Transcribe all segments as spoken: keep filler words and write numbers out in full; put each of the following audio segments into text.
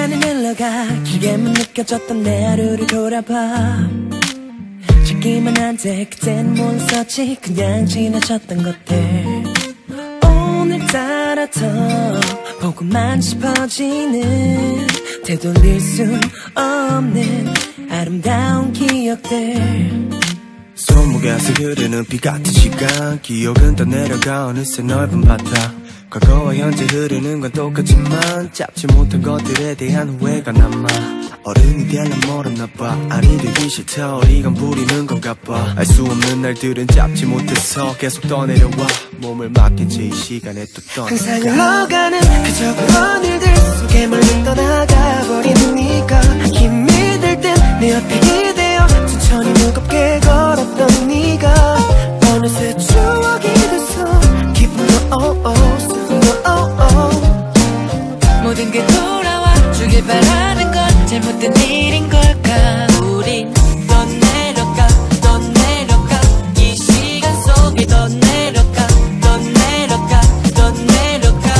시간이 흘러가 길게만 느껴졌던 내 하루를 돌아봐. 찾기만 한데 그땐 몰랐었지. 그냥 지나쳤던 것들 오늘따라 더 보고만 싶어지는 되돌릴 순 없는 아름다운 기억들. 손목에서 흐르는 비 같은 시간 기억은 더 내려가 어느새 넓은 바다. 과거와 현재 흐르는 건 똑같지만 잡지 못한 것들에 대한 후회가 남아. 어른이 되려면 멀었나 봐. 아니 되기 싫다 어리건 부리는 건가 봐. 알 수 없는 날들은 잡지 못해서 계속 떠내려와. 몸을 맡긴 채 이 시간에 또 떠나가. 항상 흘러가는 그저 그런 일들 속에 멀리 떠나가 버리는 네가 힘이 들 땐 내 옆에 기대어 천천히 무겁게 걸었던 네가 어느새 추억이 돼서 기분도 oh oh oh oh. 모든 게 돌아와 주길 바라는 건 잘못된 일인 걸까. 우린 더 내려가 더 내려가 이 시간 속에 더 내려가 더 내려가 더 내려가.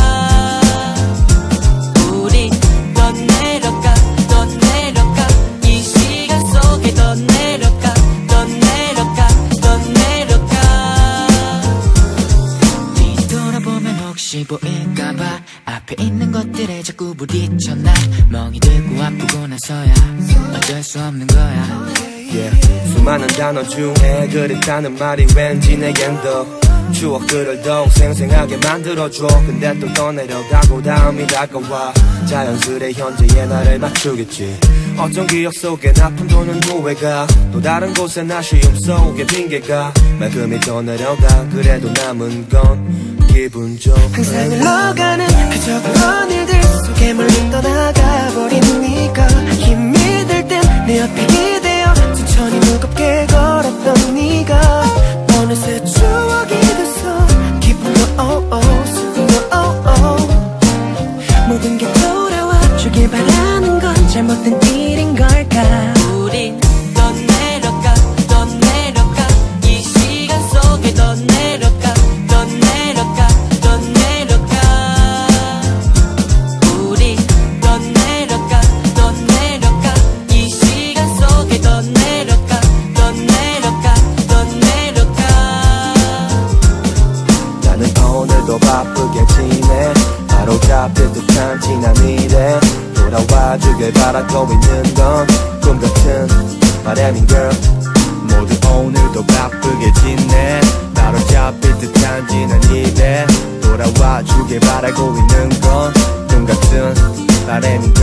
우린 더 내려가 더 내려가 이 시간 속에 더 내려가 더 내려가 더 내려가. 뒤돌아보면 혹시 보일까봐 앞에 있는 것들에 자꾸 부딪혀 난 멍이 들고 아프고 나서야 어쩔 수 없는 거야. yeah. 수많은 단어 중에 그립다는 말이 왠지 내겐 더 추억들을 더욱 생생하게 만들어줘. 근데 또 떠내려가고 다음이 다가와 자연스레 현재의 나를 맞추겠지. 어떤 기억 속에 아픔 도는 후회가 또 다른 곳에 나 쉬움 속에 핑계가 말끔히 떠내려가. 그래도 남은 건 기분 좋은 항상 흘러가는 그저 그런 일들 속에 멀리 떠나가 버리는 네가 힘이 들 땐 내 옆에 기대어 천천히 무겁게 걸었던 네가 어느새 추억이 돼서 기분도 oh oh 슬픔도 oh oh. 모든 게 돌아와 주길 바라는 건 잘못된 일인 걸까. 우린 더 내려가 더 내려가 이 시간 속에 더 내려가 더 내려가 더 내려가. 우린 더 내려가 더 내려가 이 시간 속에 더 내려가 더 내려가 더 내려가. 나는 오늘도 바쁘게 지내. 바로 잡힐 듯한 지난 미래 돌아와 주길 바라고 있는 건 꿈 같은 바람인 girl. 모두 오늘도 바쁘게 지내. 바로 잡힐 듯한 지난 미래 돌아와 주길 바라고 있는 건 꿈 같은 바람인 girl.